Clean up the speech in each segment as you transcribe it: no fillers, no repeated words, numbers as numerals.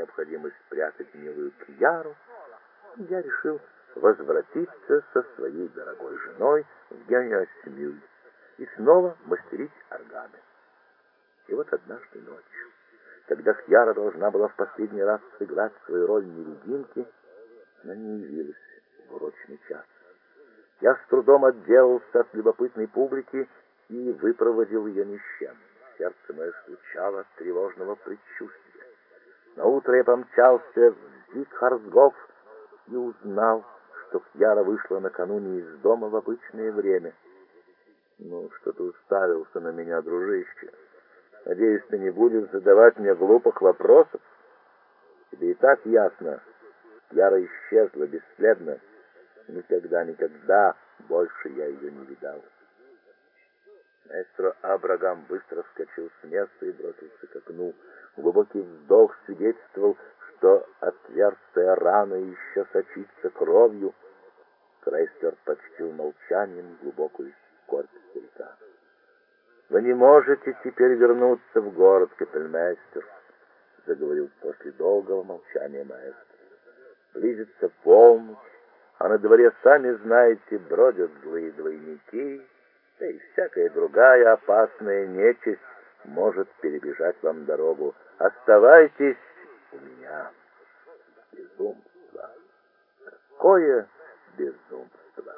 необходимость спрятать милую Кьяру, я решил возвратиться со своей дорогой женой в Генуа-Симюль и снова мастерить органы. И вот однажды ночью, когда Кьяра должна была в последний раз сыграть свою роль Мерединки, она не явилась в урочный час. Я с трудом отделался от любопытной публики и выпроводил ее ни с чем. Сердце мое стучало от тревожного предчувствия. Наутро я помчался в Зигхарсгоф и узнал, что Кьяра вышла накануне из дома в обычное время. «Ну, что ты уставился на меня, дружище? Надеюсь, ты не будешь задавать мне глупых вопросов? Тебе и так ясно. Кьяра исчезла бесследно. Никогда больше я ее не видал». Маэстро Абрагам быстро вскочил с места и бросился к окну. Глубокий вздох свидетельствовал, что отверстая рана еще сочится кровью. Крейстер почтил молчанием глубокую скорбь старика. «Вы не можете теперь вернуться в город, капельмейстер», — заговорил после долгого молчания маэстро. «Близится полночь, а на дворе, сами знаете, бродят злые двойники, да и всякая другая опасная нечисть может перебежать вам дорогу. Оставайтесь у меня». Безумство! Какое безумство!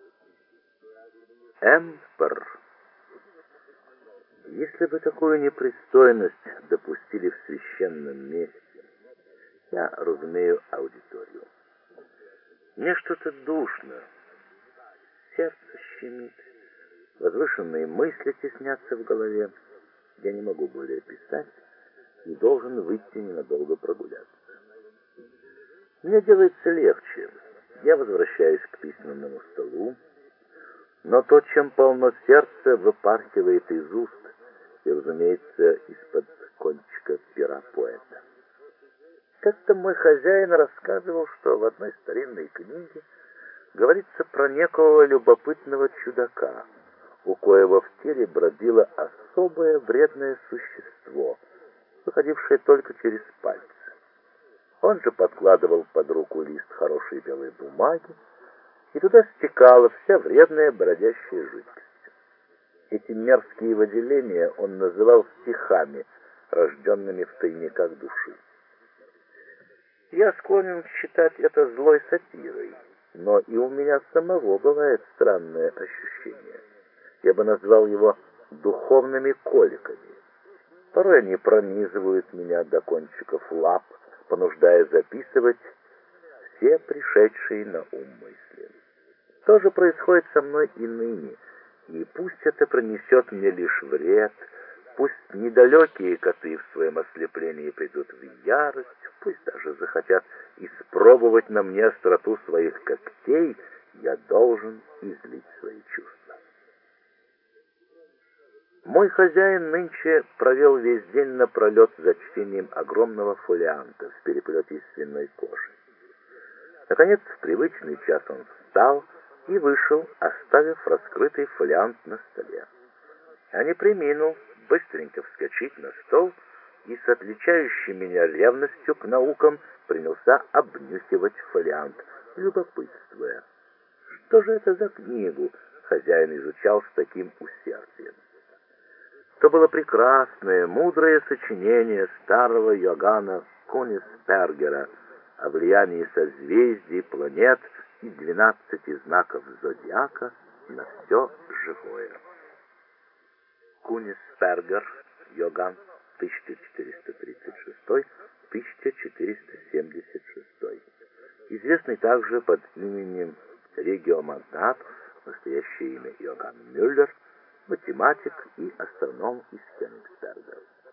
Эмпер! Если бы такую непристойность допустили в священном месте, я разумею аудиторию. Мне что-то душно, сердце щемит, возвышенные мысли теснятся в голове. Я не могу более писать и должен выйти ненадолго прогуляться. Мне делается легче. Я возвращаюсь к письменному столу, но то, чем полно сердце, выпархивает из уст и, разумеется, из-под кончика пера поэта. Как-то мой хозяин рассказывал, что в одной старинной книге говорится про некого любопытного чудака, у коего в теле бродило особое вредное существо, выходившее только через пальцы. Он же подкладывал под руку лист хорошей белой бумаги, и туда стекала вся вредная бродящая жидкость. Эти мерзкие выделения он называл стихами, рожденными в тайниках души. Я склонен считать это злой сатирой, но и у меня самого бывает странное ощущение. Я бы назвал его духовными коликами. Порой они пронизывают меня до кончиков лап, понуждая записывать все пришедшие на ум мысли. То же происходит со мной и ныне, и пусть это принесет мне лишь вред, пусть недалекие коты в своем ослеплении придут в ярость, пусть даже захотят испробовать на мне остроту своих когтей, я должен излить свои чувства. Мой хозяин нынче провел весь день напролет за чтением огромного фолианта в переплете из свиной кожи. Наконец, в привычный час он встал и вышел, оставив раскрытый фолиант на столе. Я не преминул быстренько вскочить на стол и с отличающей меня ревностью к наукам принялся обнюхивать фолиант, любопытствуя. Что же это за книгу хозяин изучал с таким усердием? То было прекрасное, мудрое сочинение старого Йоганна Кёнигсбергера о влиянии созвездий, планет и 12 знаков зодиака на все живое. Кёнигсбергер, Йоганн, 1436-1476, известный также под именем Региомагнат, настоящее имя Йоганн Мюллер, математик и астроном из Кёнигсберга.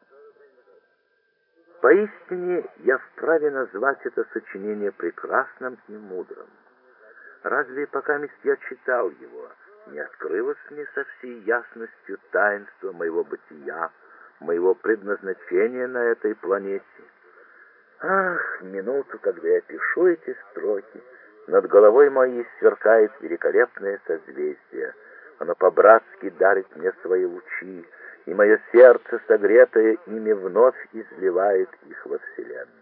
Поистине, я вправе назвать это сочинение прекрасным и мудрым. Разве пока я читал его, не открылось мне со всей ясностью таинство моего бытия, моего предназначения на этой планете? Ах, минуту, когда я пишу эти строки, над головой моей сверкает великолепное созвездие. Оно по-братски дарит мне свои лучи, и мое сердце, согретое ими, вновь изливает их во Вселенную.